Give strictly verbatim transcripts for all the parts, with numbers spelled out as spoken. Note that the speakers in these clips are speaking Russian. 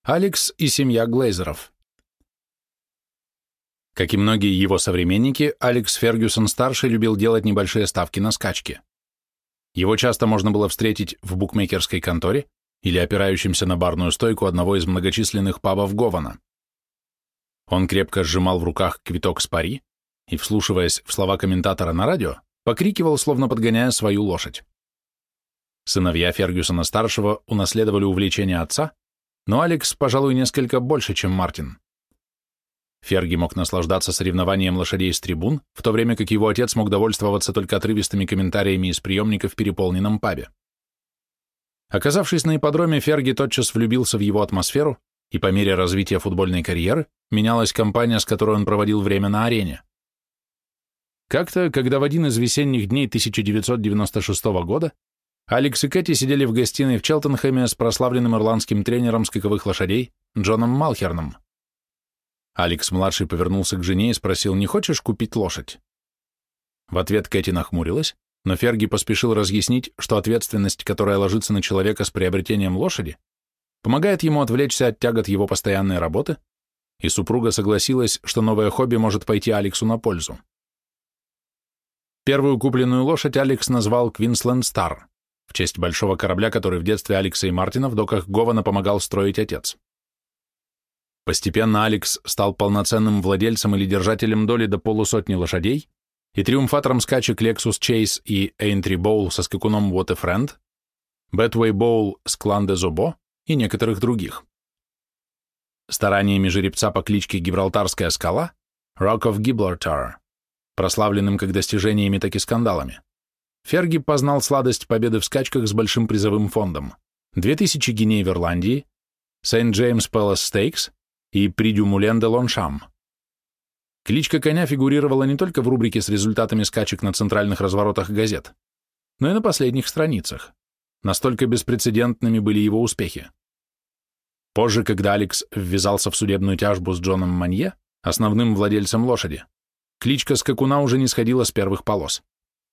Алекс и семья Глейзеров. Как и многие его современники, Алекс Фергюсон-старший любил делать небольшие ставки на скачки. Его часто можно было встретить в букмекерской конторе или опирающимся на барную стойку одного из многочисленных пабов Гована. Он крепко сжимал в руках квиток с пари и, вслушиваясь в слова комментатора на радио, покрикивал, словно подгоняя свою лошадь. Сыновья Фергюсона-старшего унаследовали увлечение отца, но Алекс, пожалуй, несколько больше, чем Мартин. Ферги мог наслаждаться соревнованием лошадей с трибун, в то время как его отец мог довольствоваться только отрывистыми комментариями из приемника в переполненном пабе. Оказавшись на ипподроме, Ферги тотчас влюбился в его атмосферу, и по мере развития футбольной карьеры менялась компания, с которой он проводил время на арене. Как-то, когда в один из весенних дней тысяча девятьсот девяносто шестого года Алекс и Кэти сидели в гостиной в Челтенхэме с прославленным ирландским тренером скаковых лошадей Джоном Малхерном. Алекс-младший повернулся к жене и спросил: «Не хочешь купить лошадь?» В ответ Кэти нахмурилась, но Ферги поспешил разъяснить, что ответственность, которая ложится на человека с приобретением лошади, помогает ему отвлечься от тягот его постоянной работы, и супруга согласилась, что новое хобби может пойти Алексу на пользу. Первую купленную лошадь Алекс назвал Queensland Star, в честь большого корабля, который в детстве Алекса и Мартина в доках Гована помогал строить отец. Постепенно Алекс стал полноценным владельцем или держателем доли до полусотни лошадей и триумфатором скачек Lexus Chase и Aintree Bowl со скакуном What a Friend, Betway Bowl с Clan de Zobo и некоторых других. Стараниями жеребца по кличке Гибралтарская скала, Rock of Gibraltar, прославленным как достижениями, так и скандалами, Ферги познал сладость победы в скачках с большим призовым фондом, две тысячи гиней в Ирландии, Сент Джеймс Пэлас Стейкс и Prix du Moulin de Longchamp. Кличка коня фигурировала не только в рубрике с результатами скачек на центральных разворотах газет, но и на последних страницах. Настолько беспрецедентными были его успехи. Позже, когда Алекс ввязался в судебную тяжбу с Джоном Манье, основным владельцем лошади, кличка скакуна уже не сходила с первых полос.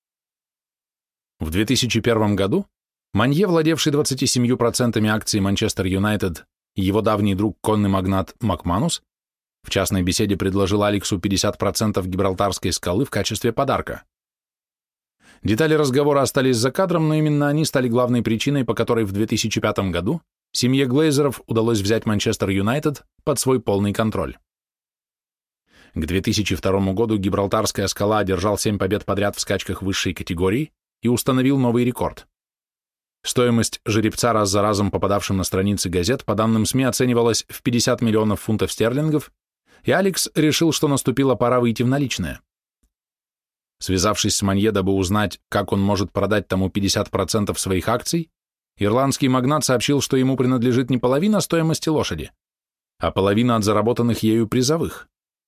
В две тысячи первом году Манье, владевший двадцатью семью процентами акций Манчестер Юнайтед, и его давний друг конный магнат Макманус, в частной беседе предложил Алексу пятьдесят процентов Гибралтарской скалы в качестве подарка. Детали разговора остались за кадром, но именно они стали главной причиной, по которой в две тысячи пятом году семье Глейзеров удалось взять Манчестер Юнайтед под свой полный контроль. К две тысячи второму году Гибралтарская скала одержал семь побед подряд в скачках высшей категории и установил новый рекорд. Стоимость жеребца, раз за разом попадавшим на страницы газет, по данным СМИ оценивалась в пятьдесят миллионов фунтов стерлингов, и Алекс решил, что наступила пора выйти в наличные. Связавшись с Манье, дабы узнать, как он может продать тому пятьдесят процентов своих акций, ирландский магнат сообщил, что ему принадлежит не половина стоимости лошади, а половина от заработанных ею призовых.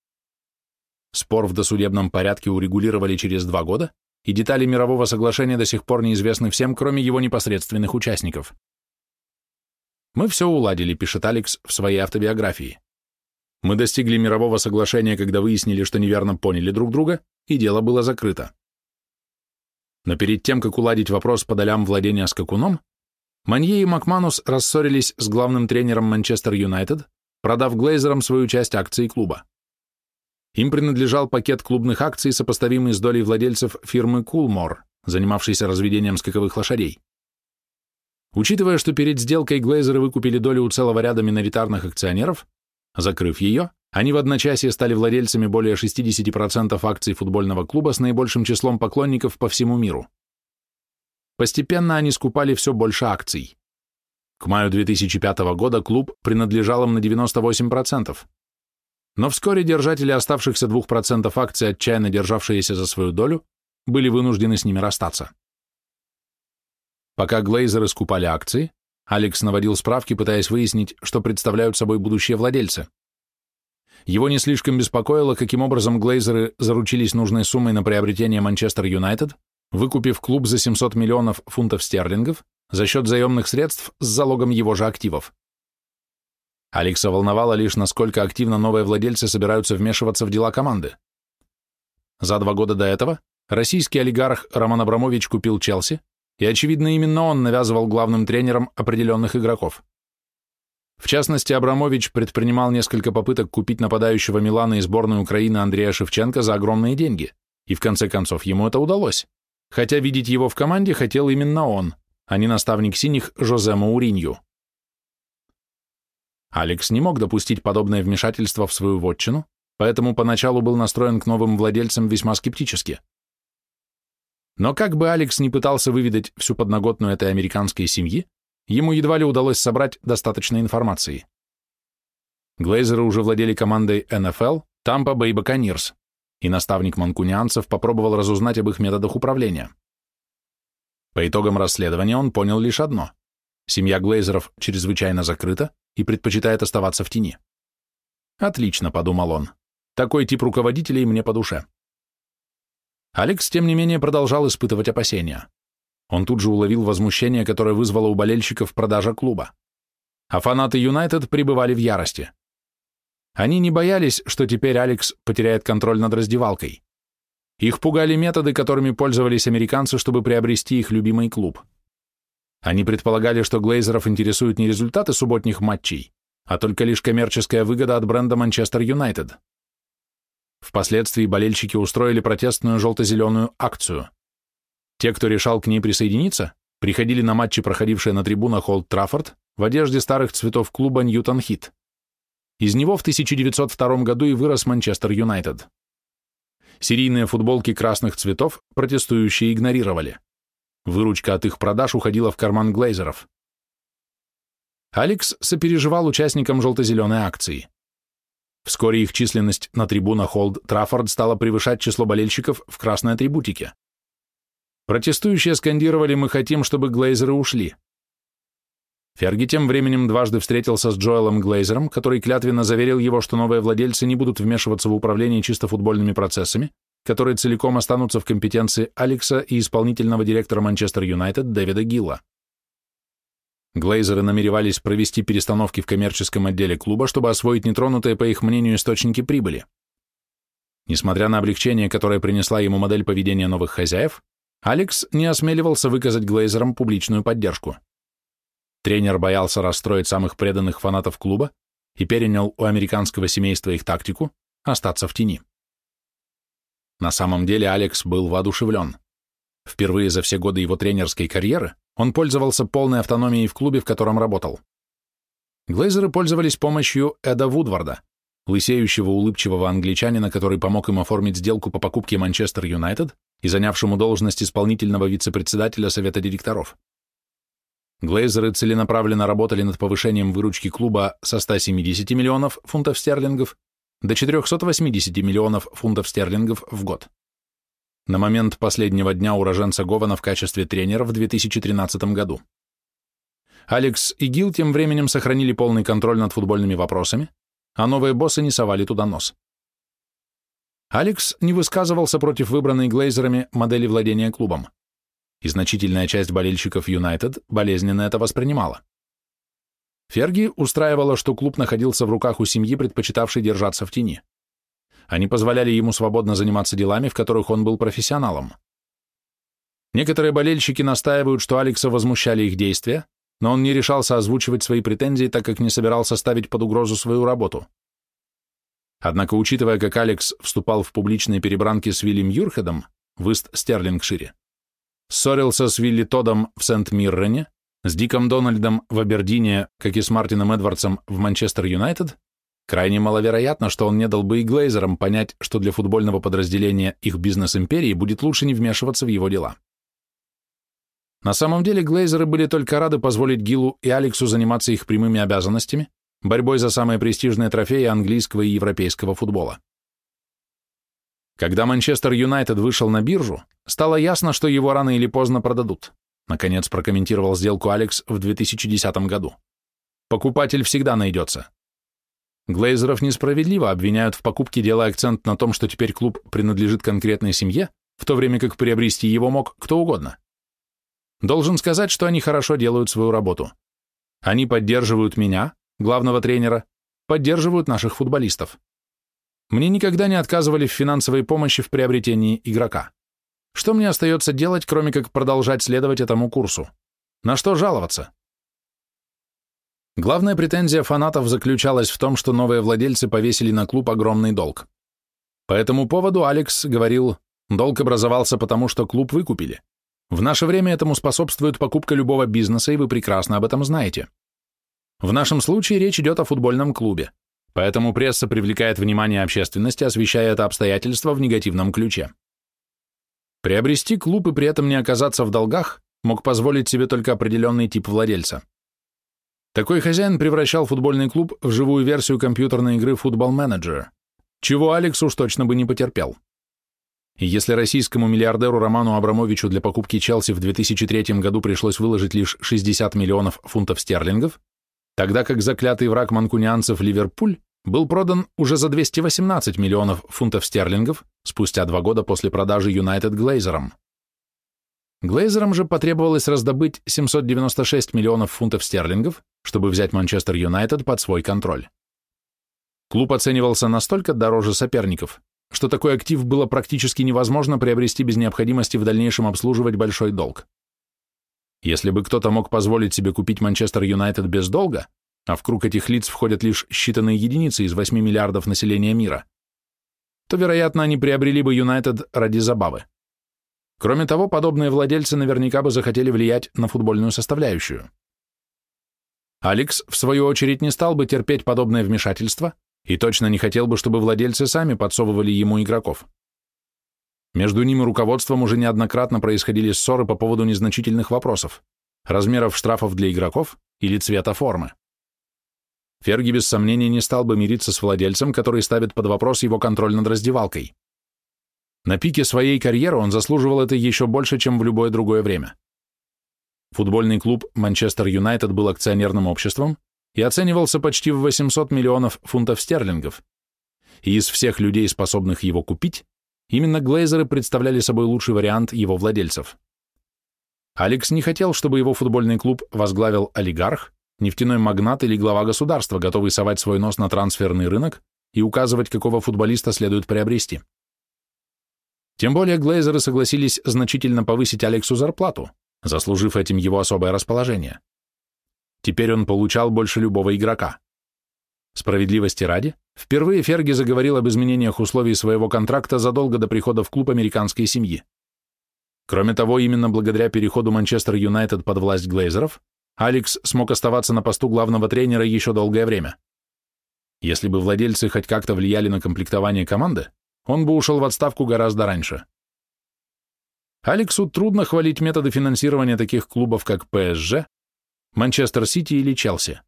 Спор в досудебном порядке урегулировали через два года, и детали мирового соглашения до сих пор неизвестны всем, кроме его непосредственных участников. «Мы все уладили», — пишет Алекс в своей автобиографии. «Мы достигли мирового соглашения, когда выяснили, что неверно поняли друг друга, и дело было закрыто». Но перед тем, как уладить вопрос по долям владения скакуном, Манье и Макманус рассорились с главным тренером Манчестер Юнайтед, продав Глейзерам свою часть акций клуба. Им принадлежал пакет клубных акций, сопоставимый с долей владельцев фирмы Кулмор, занимавшейся разведением скаковых лошадей. Учитывая, что перед сделкой Глейзеры выкупили долю у целого ряда миноритарных акционеров, закрыв ее, они в одночасье стали владельцами более шестьдесят процентов акций футбольного клуба с наибольшим числом поклонников по всему миру. Постепенно они скупали все больше акций. К маю две тысячи пятого года клуб принадлежал им на девяносто восемь процентов. Но вскоре держатели оставшихся двух процентов акций, отчаянно державшиеся за свою долю, были вынуждены с ними расстаться. Пока Глейзеры скупали акции, Алекс наводил справки, пытаясь выяснить, что представляют собой будущие владельцы. Его не слишком беспокоило, каким образом Глейзеры заручились нужной суммой на приобретение Манчестер Юнайтед, выкупив клуб за семьсот миллионов фунтов стерлингов за счет заемных средств с залогом его же активов. Алекса волновало лишь, насколько активно новые владельцы собираются вмешиваться в дела команды. За два года до этого российский олигарх Роман Абрамович купил Челси, и, очевидно, именно он навязывал главным тренерам определенных игроков. В частности, Абрамович предпринимал несколько попыток купить нападающего Милана и сборную Украины Андрея Шевченко за огромные деньги, и в конце концов ему это удалось, хотя видеть его в команде хотел именно он, а не наставник синих Жозе Мауринью. Алекс не мог допустить подобное вмешательство в свою вотчину, поэтому поначалу был настроен к новым владельцам весьма скептически. Но как бы Алекс ни пытался выведать всю подноготную этой американской семьи, ему едва ли удалось собрать достаточно информации. Глейзеры уже владели командой эн эф эл Tampa Bay Buccaneers, и наставник манкунианцев попробовал разузнать об их методах управления. По итогам расследования он понял лишь одно: семья Глейзеров чрезвычайно закрыта и предпочитает оставаться в тени. «Отлично», — подумал он, — «такой тип руководителей мне по душе». Алекс, тем не менее, продолжал испытывать опасения. Он тут же уловил возмущение, которое вызвало у болельщиков продажа клуба. А фанаты Юнайтед пребывали в ярости. Они не боялись, что теперь Алекс потеряет контроль над раздевалкой. Их пугали методы, которыми пользовались американцы, чтобы приобрести их любимый клуб. Они предполагали, что Глейзеров интересуют не результаты субботних матчей, а только лишь коммерческая выгода от бренда Манчестер Юнайтед. Впоследствии болельщики устроили протестную желто-зеленую акцию. Те, кто решал к ней присоединиться, приходили на матчи, проходившие на трибунах Олд Траффорд, в одежде старых цветов клуба Ньютон Хит. Из него в тысяча девятьсот втором году и вырос Манчестер Юнайтед. Серийные футболки красных цветов протестующие игнорировали. Выручка от их продаж уходила в карман Глейзеров. Алекс сопереживал участникам желто-зеленой акции. Вскоре их численность на трибунах Олд Траффорд стала превышать число болельщиков в красной атрибутике. Протестующие скандировали: «Мы хотим, чтобы Глейзеры ушли». Ферги тем временем дважды встретился с Джоэлом Глейзером, который клятвенно заверил его, что новые владельцы не будут вмешиваться в управление чисто футбольными процессами, которые целиком останутся в компетенции Алекса и исполнительного директора Манчестер Юнайтед Дэвида Гилла. Глейзеры намеревались провести перестановки в коммерческом отделе клуба, чтобы освоить нетронутые, по их мнению, источники прибыли. Несмотря на облегчение, которое принесла ему модель поведения новых хозяев, Алекс не осмеливался выказать Глейзерам публичную поддержку. Тренер боялся расстроить самых преданных фанатов клуба и перенял у американского семейства их тактику – остаться в тени. На самом деле Алекс был воодушевлен. Впервые за все годы его тренерской карьеры он пользовался полной автономией в клубе, в котором работал. Глейзеры пользовались помощью Эда Вудварда, лысеющего улыбчивого англичанина, который помог им оформить сделку по покупке Манчестер Юнайтед и занявшему должность исполнительного вице-председателя совета директоров. Глейзеры целенаправленно работали над повышением выручки клуба со ста семидесяти миллионов фунтов стерлингов до четырехсот восьмидесяти миллионов фунтов стерлингов в год. На момент последнего дня уроженца Гована в качестве тренера в две тысячи тринадцатом году. Алекс и Гилл тем временем сохранили полный контроль над футбольными вопросами, а новые боссы не совали туда нос. Алекс не высказывался против выбранной Глейзерами модели владения клубом, и значительная часть болельщиков Юнайтед болезненно это воспринимала. Ферги устраивало, что клуб находился в руках у семьи, предпочитавшей держаться в тени. Они позволяли ему свободно заниматься делами, в которых он был профессионалом. Некоторые болельщики настаивают, что Алекса возмущали их действия, но он не решался озвучивать свои претензии, так как не собирался ставить под угрозу свою работу. Однако, учитывая, как Алекс вступал в публичные перебранки с Виллем Юрхедом в Ист-Стерлингшире, ссорился с Вилли Тодом в Сент-Миррене, с Диком Дональдом в Абердине, как и с Мартином Эдвардсом в Манчестер Юнайтед, крайне маловероятно, что он не дал бы и Глейзерам понять, что для футбольного подразделения их бизнес-империи будет лучше не вмешиваться в его дела. На самом деле Глейзеры были только рады позволить Гиллу и Алексу заниматься их прямыми обязанностями, борьбой за самые престижные трофеи английского и европейского футбола. Когда Манчестер Юнайтед вышел на биржу, стало ясно, что его рано или поздно продадут. Наконец прокомментировал сделку Алекс в две тысячи десятом году. Покупатель всегда найдется. Глейзеров несправедливо обвиняют в покупке, делая акцент на том, что теперь клуб принадлежит конкретной семье, в то время как приобрести его мог кто угодно. Должен сказать, что они хорошо делают свою работу. Они поддерживают меня, главного тренера, поддерживают наших футболистов. Мне никогда не отказывали в финансовой помощи в приобретении игрока. Что мне остается делать, кроме как продолжать следовать этому курсу? На что жаловаться? Главная претензия фанатов заключалась в том, что новые владельцы повесили на клуб огромный долг. По этому поводу Алекс говорил, долг образовался потому, что клуб выкупили. В наше время этому способствует покупка любого бизнеса, и вы прекрасно об этом знаете. В нашем случае речь идет о футбольном клубе, поэтому пресса привлекает внимание общественности, освещая это обстоятельство в негативном ключе. Приобрести клуб и при этом не оказаться в долгах мог позволить себе только определенный тип владельца. Такой хозяин превращал футбольный клуб в живую версию компьютерной игры Football Manager, чего Алекс уж точно бы не потерпел. И если российскому миллиардеру Роману Абрамовичу для покупки Челси в две тысячи третьем году пришлось выложить лишь шестьдесят миллионов фунтов стерлингов, тогда как заклятый враг манкунианцев Ливерпуль был продан уже за двести восемнадцать миллионов фунтов стерлингов спустя два года после продажи Юнайтед Глейзерам. Глейзерам же потребовалось раздобыть семьсот девяносто шесть миллионов фунтов стерлингов, чтобы взять Манчестер Юнайтед под свой контроль. Клуб оценивался настолько дороже соперников, что такой актив было практически невозможно приобрести без необходимости в дальнейшем обслуживать большой долг. Если бы кто-то мог позволить себе купить Манчестер Юнайтед без долга, а в круг этих лиц входят лишь считанные единицы из восьми миллиардов населения мира, то, вероятно, они приобрели бы Юнайтед ради забавы. Кроме того, подобные владельцы наверняка бы захотели влиять на футбольную составляющую. Алекс, в свою очередь, не стал бы терпеть подобное вмешательство и точно не хотел бы, чтобы владельцы сами подсовывали ему игроков. Между ним и руководством уже неоднократно происходили ссоры по поводу незначительных вопросов, размеров штрафов для игроков или цвета формы. Ферги без сомнения не стал бы мириться с владельцем, который ставит под вопрос его контроль над раздевалкой. На пике своей карьеры он заслуживал это еще больше, чем в любое другое время. Футбольный клуб Манчестер Юнайтед был акционерным обществом и оценивался почти в восемьсот миллионов фунтов стерлингов, и из всех людей, способных его купить, именно глейзеры представляли собой лучший вариант его владельцев. Алекс не хотел, чтобы его футбольный клуб возглавил олигарх, нефтяной магнат или глава государства, готовый совать свой нос на трансферный рынок и указывать, какого футболиста следует приобрести. Тем более глейзеры согласились значительно повысить Алексу зарплату, заслужив этим его особое расположение. Теперь он получал больше любого игрока. Справедливости ради, впервые Ферги заговорил об изменениях условий своего контракта задолго до прихода в клуб американской семьи. Кроме того, именно благодаря переходу Манчестер Юнайтед под власть глейзеров, Алекс смог оставаться на посту главного тренера еще долгое время. Если бы владельцы хоть как-то влияли на комплектование команды, он бы ушел в отставку гораздо раньше. Алексу трудно хвалить методы финансирования таких клубов, как Пэ Эс Жэ, Манчестер Сити или Челси.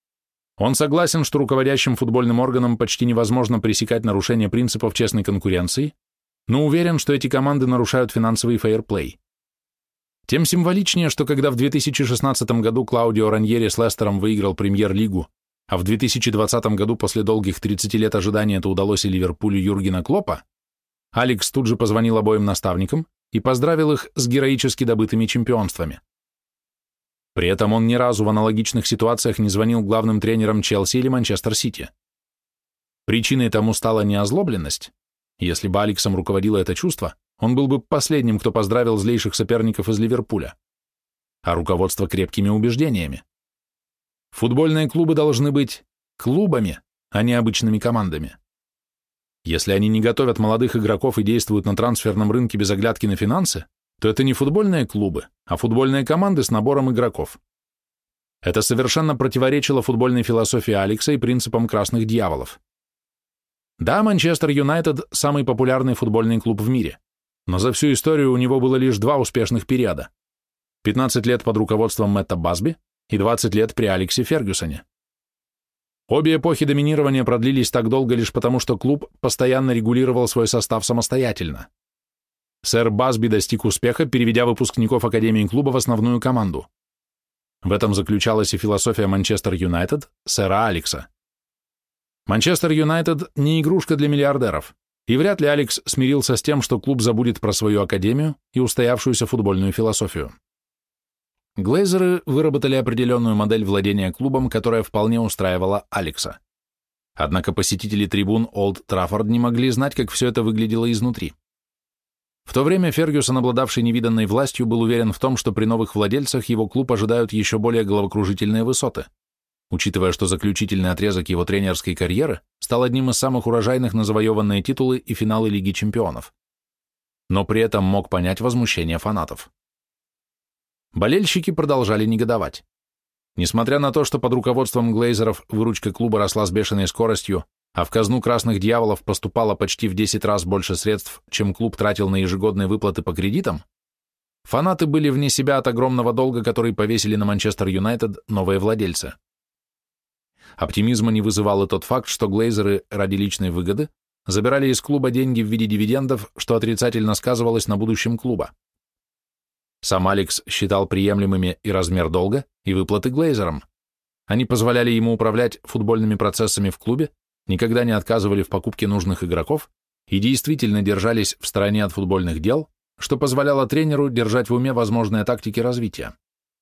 Он согласен, что руководящим футбольным органам почти невозможно пресекать нарушение принципов честной конкуренции, но уверен, что эти команды нарушают финансовый фейерплей. Тем символичнее, что когда в две тысячи шестнадцатом году Клаудио Раньери с Лестером выиграл премьер-лигу, а в две тысячи двадцатом году после долгих тридцати лет ожидания это удалось и Ливерпулю Юргена Клоппа, Алекс тут же позвонил обоим наставникам и поздравил их с героически добытыми чемпионствами. При этом он ни разу в аналогичных ситуациях не звонил главным тренерам Челси или Манчестер Сити. Причиной тому стала не озлобленность. Если бы Алексом руководило это чувство, он был бы последним, кто поздравил злейших соперников из Ливерпуля, а руководство крепкими убеждениями. Футбольные клубы должны быть клубами, а не обычными командами. Если они не готовят молодых игроков и действуют на трансферном рынке без оглядки на финансы, то это не футбольные клубы, а футбольные команды с набором игроков. Это совершенно противоречило футбольной философии Алекса и принципам красных дьяволов. Да, Манчестер Юнайтед – самый популярный футбольный клуб в мире, но за всю историю у него было лишь два успешных периода – пятнадцать лет под руководством Мэтта Басби и двадцать лет при Алексе Фергюсоне. Обе эпохи доминирования продлились так долго лишь потому, что клуб постоянно регулировал свой состав самостоятельно. Сэр Басби достиг успеха, переведя выпускников Академии клуба в основную команду. В этом заключалась и философия Манчестер Юнайтед, сэра Алекса. Манчестер Юнайтед не игрушка для миллиардеров, и вряд ли Алекс смирился с тем, что клуб забудет про свою академию и устоявшуюся футбольную философию. Глейзеры выработали определенную модель владения клубом, которая вполне устраивала Алекса. Однако посетители трибун Олд Траффорд не могли знать, как все это выглядело изнутри. В то время Фергюсон, обладавший невиданной властью, был уверен в том, что при новых владельцах его клуб ожидают еще более головокружительные высоты. учитывая, что заключительный отрезок его тренерской карьеры стал одним из самых урожайных на завоеванные титулы и финалы Лиги чемпионов. Но при этом мог понять возмущение фанатов. Болельщики продолжали негодовать. Несмотря на то, что под руководством Глейзеров выручка клуба росла с бешеной скоростью, а в казну Красных Дьяволов поступало почти в десять раз больше средств, чем клуб тратил на ежегодные выплаты по кредитам, фанаты были вне себя от огромного долга, который повесили на Манчестер Юнайтед новые владельцы. Оптимизма не вызывал и тот факт, что Глейзеры ради личной выгоды забирали из клуба деньги в виде дивидендов, что отрицательно сказывалось на будущем клуба. Сам Алекс считал приемлемыми и размер долга, и выплаты Глейзерам. Они позволяли ему управлять футбольными процессами в клубе, никогда не отказывали в покупке нужных игроков и действительно держались в стороне от футбольных дел, что позволяло тренеру держать в уме возможные тактики развития.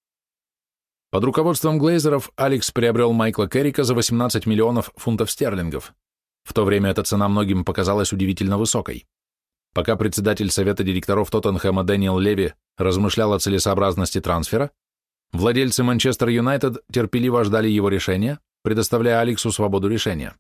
Под руководством Глейзеров Алекс приобрел Майкла Керрика за восемнадцать миллионов фунтов стерлингов. В то время эта цена многим показалась удивительно высокой. Пока председатель совета директоров Тоттенхэма Дэниел Леви размышлял о целесообразности трансфера, владельцы Манчестер Юнайтед терпеливо ждали его решения, предоставляя Алексу свободу решения.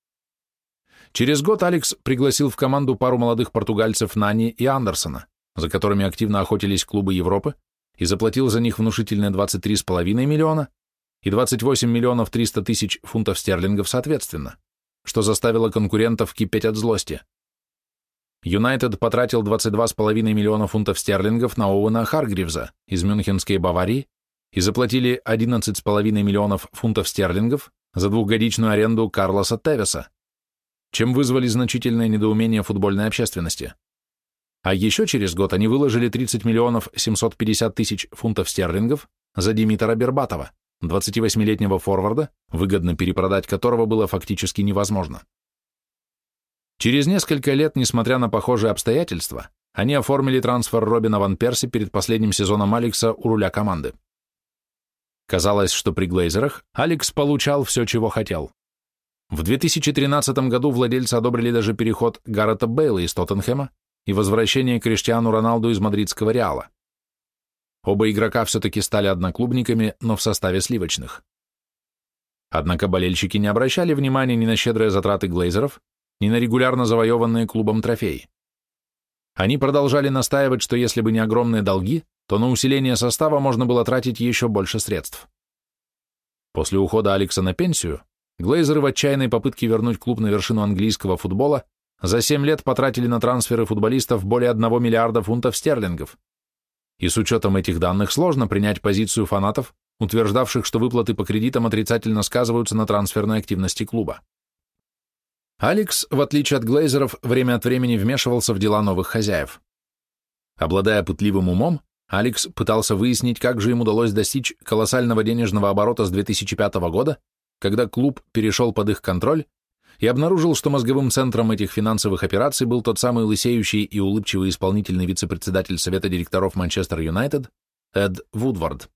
Через год Алекс пригласил в команду пару молодых португальцев Нани и Андерсона, за которыми активно охотились клубы Европы, и заплатил за них внушительные двадцать три с половиной миллиона и двадцать восемь миллионов триста тысяч фунтов стерлингов соответственно, что заставило конкурентов кипеть от злости. Юнайтед потратил двадцать два с половиной миллиона фунтов стерлингов на Оуэна Харгривза из Мюнхенской Баварии и заплатили одиннадцать с половиной миллионов фунтов стерлингов за двухгодичную аренду Карлоса Тевеса, чем вызвали значительное недоумение футбольной общественности. А еще через год они выложили тридцать миллионов семьсот пятьдесят тысяч фунтов стерлингов за Димитра Бербатова, двадцативосьмилетнего форварда, выгодно перепродать которого было фактически невозможно. Через несколько лет, несмотря на похожие обстоятельства, они оформили трансфер Робина ван Перси перед последним сезоном Алекса у руля команды. Казалось, что при Глейзерах Алекс получал все, чего хотел. В две тысячи тринадцатом году владельцы одобрили даже переход Гаррета Бейла из Тоттенхэма и возвращение Криштиану Роналду из мадридского Реала. Оба игрока все-таки стали одноклубниками, но в составе сливочных. Однако болельщики не обращали внимания ни на щедрые затраты Глейзеров, ни на регулярно завоеванные клубом трофеи. Они продолжали настаивать, что если бы не огромные долги, то на усиление состава можно было тратить еще больше средств. После ухода Алекса на пенсию, Глейзеры в отчаянной попытке вернуть клуб на вершину английского футбола за семь лет потратили на трансферы футболистов более одного миллиарда фунтов стерлингов. И с учетом этих данных сложно принять позицию фанатов, утверждавших, что выплаты по кредитам отрицательно сказываются на трансферной активности клуба. Алекс, в отличие от Глейзеров, время от времени вмешивался в дела новых хозяев. Обладая пытливым умом, Алекс пытался выяснить, как же им удалось достичь колоссального денежного оборота с две тысячи пятого года, когда клуб перешел под их контроль, и обнаружил, что мозговым центром этих финансовых операций был тот самый лысеющий и улыбчивый исполнительный вице-председатель совета директоров Манчестер Юнайтед Эд Вудвард.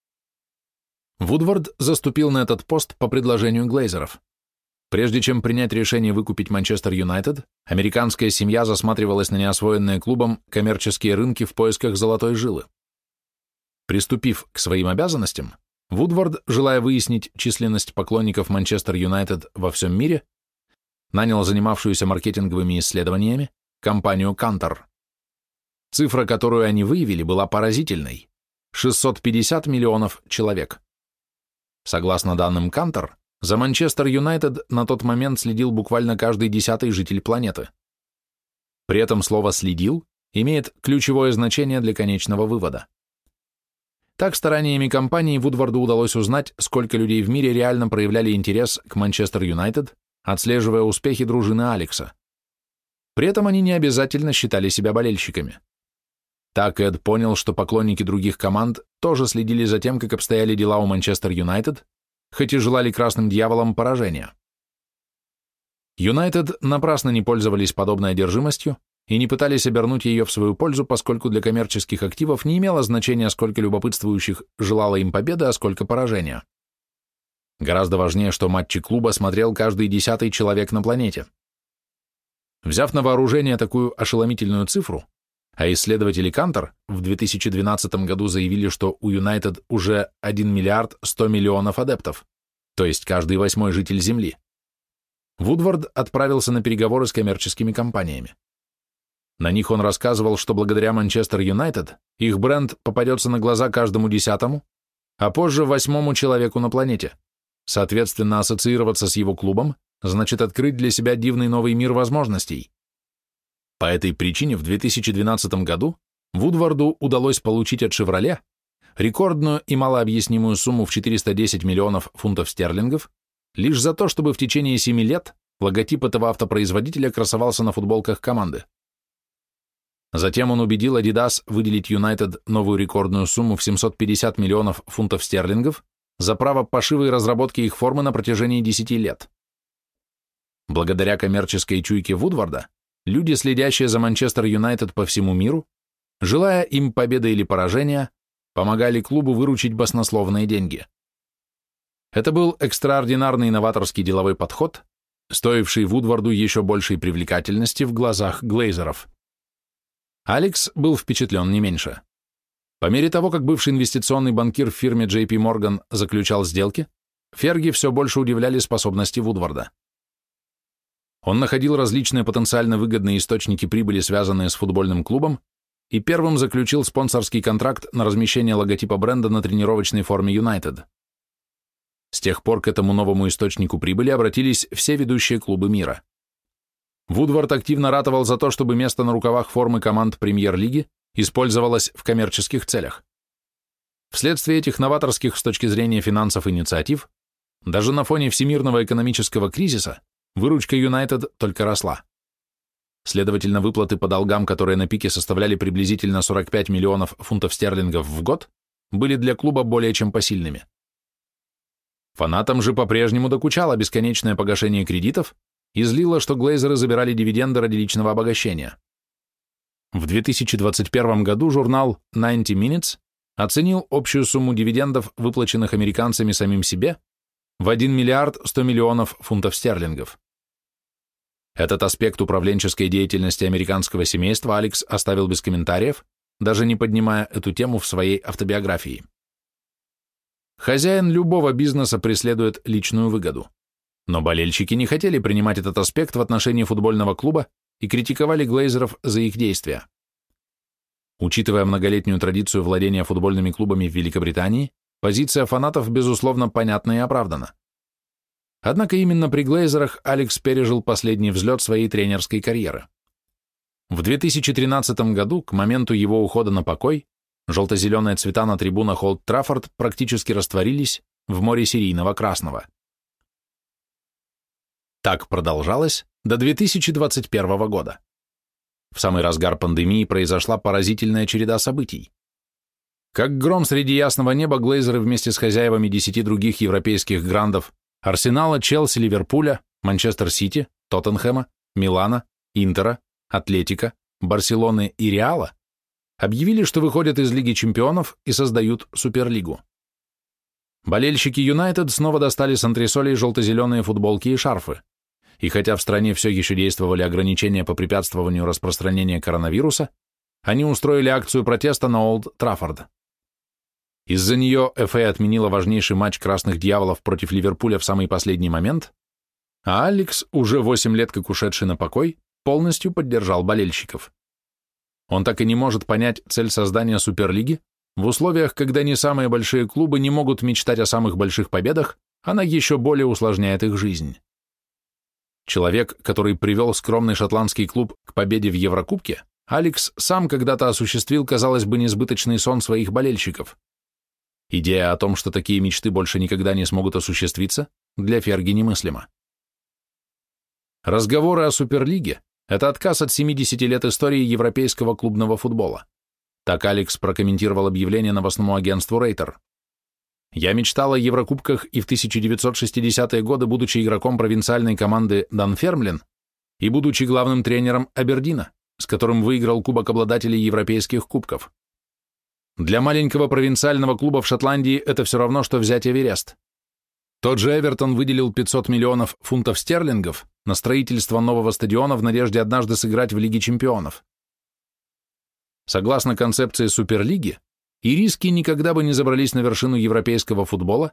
Вудвард заступил на этот пост по предложению Глейзеров. Прежде чем принять решение выкупить Манчестер Юнайтед, американская семья засматривалась на неосвоенные клубом коммерческие рынки в поисках золотой жилы. Приступив к своим обязанностям, Вудвард, желая выяснить численность поклонников Манчестер Юнайтед во всем мире, нанял занимавшуюся маркетинговыми исследованиями компанию Kantar. Цифра, которую они выявили, была поразительной – шестьсот пятьдесят миллионов человек. Согласно данным Kantar, за Манчестер Юнайтед на тот момент следил буквально каждый десятый житель планеты. При этом слово «следил» имеет ключевое значение для конечного вывода. Так, стараниями компании Вудварду удалось узнать, сколько людей в мире реально проявляли интерес к Манчестер Юнайтед, отслеживая успехи дружины Алекса. При этом они не обязательно считали себя болельщиками. Так Эд понял, что поклонники других команд тоже следили за тем, как обстояли дела у Манчестер Юнайтед, хоть и желали красным дьяволам поражения. Юнайтед напрасно не пользовались подобной одержимостью и не пытались обернуть ее в свою пользу, поскольку для коммерческих активов не имело значения, сколько любопытствующих желало им победы, а сколько поражения. Гораздо важнее, что матчи клуба смотрел каждый десятый человек на планете. Взяв на вооружение такую ошеломительную цифру, а исследователи Kantar в две тысячи двенадцатом году заявили, что у Юнайтед уже один миллиард сто миллионов адептов, то есть каждый восьмой житель Земли, Вудвард отправился на переговоры с коммерческими компаниями. На них он рассказывал, что благодаря Манчестер Юнайтед их бренд попадется на глаза каждому десятому, а позже восьмому человеку на планете. Соответственно, ассоциироваться с его клубом значит открыть для себя дивный новый мир возможностей. По этой причине в две тысячи двенадцатом году Вудварду удалось получить от «Шевроле» рекордную и малообъяснимую сумму в четыреста десять миллионов фунтов стерлингов лишь за то, чтобы в течение семи лет логотип этого автопроизводителя красовался на футболках команды. Затем он убедил Adidas выделить United новую рекордную сумму в семьсот пятьдесят миллионов фунтов стерлингов за право пошива и разработки их формы на протяжении десяти лет. Благодаря коммерческой чуйке Вудварда, люди, следящие за Манчестер Юнайтед по всему миру, желая им победы или поражения, помогали клубу выручить баснословные деньги. Это был экстраординарный новаторский деловой подход, стоивший Вудварду еще большей привлекательности в глазах глейзеров. Алекс был впечатлен не меньше. По мере того, как бывший инвестиционный банкир в фирме джей пи Morgan заключал сделки, Ферги все больше удивляли способности Вудварда. Он находил различные потенциально выгодные источники прибыли, связанные с футбольным клубом, и первым заключил спонсорский контракт на размещение логотипа бренда на тренировочной форме United. С тех пор к этому новому источнику прибыли обратились все ведущие клубы мира. Вудвард активно ратовал за то, чтобы место на рукавах формы команд Премьер-лиги использовалось в коммерческих целях. Вследствие этих новаторских с точки зрения финансов инициатив, даже на фоне всемирного экономического кризиса, выручка Юнайтед только росла. Следовательно, выплаты по долгам, которые на пике составляли приблизительно сорок пять миллионов фунтов стерлингов в год, были для клуба более чем посильными. Фанатам же по-прежнему докучало бесконечное погашение кредитов и злило, что глейзеры забирали дивиденды ради личного обогащения. В две тысячи двадцать первом году журнал девяносто Minutes оценил общую сумму дивидендов, выплаченных американцами самим себе, в один миллиард сто миллионов фунтов стерлингов. Этот аспект управленческой деятельности американского семейства Алекс оставил без комментариев, даже не поднимая эту тему в своей автобиографии. Хозяин любого бизнеса преследует личную выгоду, но болельщики не хотели принимать этот аспект в отношении футбольного клуба и критиковали глейзеров за их действия. Учитывая многолетнюю традицию владения футбольными клубами в Великобритании, позиция фанатов, безусловно, понятна и оправдана. Однако именно при глейзерах Алекс пережил последний взлет своей тренерской карьеры. В две тысячи тринадцатом году, к моменту его ухода на покой, желто-зеленые цвета на трибунах Олд Траффорд практически растворились в море серийного красного. Так продолжалось до две тысячи двадцать первого года. В самый разгар пандемии произошла поразительная череда событий. Как гром среди ясного неба, глейзеры вместе с хозяевами десяти других европейских грандов Арсенала, Челси, Ливерпуля, Манчестер Сити, Тоттенхэма, Милана, Интера, Атлетико, Барселоны и Реала объявили, что выходят из Лиги чемпионов и создают Суперлигу. Болельщики Юнайтед снова достали с антресолей желто-зеленые футболки и шарфы, и хотя в стране все еще действовали ограничения по препятствованию распространения коронавируса, они устроили акцию протеста на Олд Траффорд. Из-за нее эф эй отменила важнейший матч красных дьяволов против Ливерпуля в самый последний момент, а Алекс, уже восемь лет как ушедший на покой, полностью поддержал болельщиков. Он так и не может понять цель создания Суперлиги в условиях, когда не самые большие клубы не могут мечтать о самых больших победах, она еще более усложняет их жизнь. Человек, который привел скромный шотландский клуб к победе в Еврокубке, Алекс сам когда-то осуществил, казалось бы, несбыточный сон своих болельщиков. Идея о том, что такие мечты больше никогда не смогут осуществиться, для Ферги немыслима. Разговоры о Суперлиге – это отказ от семидесяти лет истории европейского клубного футбола. Так Алекс прокомментировал объявление новостному агентству Рейтер. «Я мечтал о Еврокубках и в тысяча девятьсот шестидесятые годы, будучи игроком провинциальной команды Данфермлин и будучи главным тренером Абердина, с которым выиграл Кубок обладателей европейских кубков. Для маленького провинциального клуба в Шотландии это все равно, что взять Эверест. Тот же Эвертон выделил пятьсот миллионов фунтов стерлингов на строительство нового стадиона в надежде однажды сыграть в Лиге чемпионов. Согласно концепции Суперлиги, ириски никогда бы не забрались на вершину европейского футбола,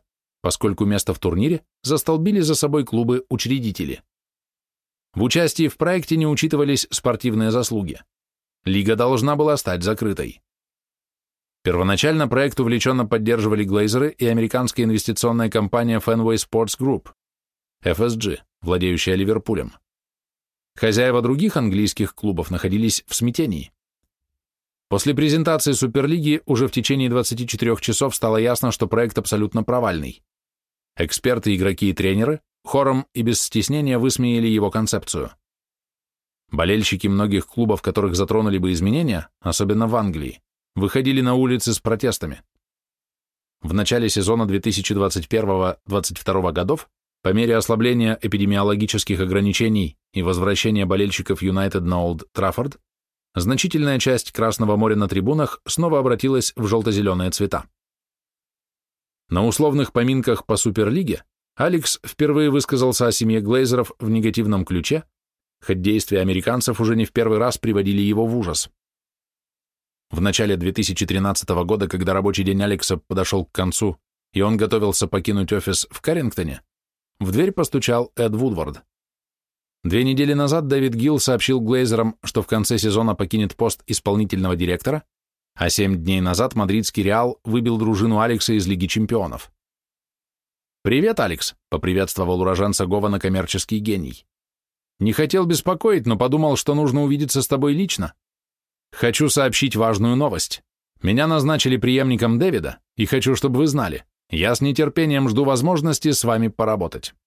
поскольку место в турнире застолбили за собой клубы-учредители. В участии в проекте не учитывались спортивные заслуги. Лига должна была стать закрытой. Первоначально проект увлеченно поддерживали Глейзеры и американская инвестиционная компания Fenway Sports Group, эф эс джи, владеющая Ливерпулем. Хозяева других английских клубов находились в смятении. После презентации Суперлиги уже в течение двадцати четырёх часов стало ясно, что проект абсолютно провальный. Эксперты, игроки и тренеры хором и без стеснения высмеяли его концепцию. Болельщики многих клубов, которых затронули бы изменения, особенно в Англии, выходили на улицы с протестами. В начале сезона две тысячи двадцать первого — двадцать второго годов, по мере ослабления эпидемиологических ограничений и возвращения болельщиков Юнайтед на Олд Траффорд, значительная часть Красного моря на трибунах снова обратилась в желто-зеленые цвета. На условных поминках по Суперлиге Алекс впервые высказался о семье Глейзеров в негативном ключе, хоть действия американцев уже не в первый раз приводили его в ужас. В начале две тысячи тринадцатого года, когда рабочий день Алекса подошел к концу, и он готовился покинуть офис в Каррингтоне, в дверь постучал Эд Вудвард. Две недели назад Дэвид Гилл сообщил Глейзерам, что в конце сезона покинет пост исполнительного директора, а семь дней назад мадридский Реал выбил дружину Алекса из Лиги чемпионов. «Привет, Алекс», — поприветствовал уроженца Гована коммерческий гений. «Не хотел беспокоить, но подумал, что нужно увидеться с тобой лично. Хочу сообщить важную новость. Меня назначили преемником Дэвида, и хочу, чтобы вы знали, я с нетерпением жду возможности с вами поработать».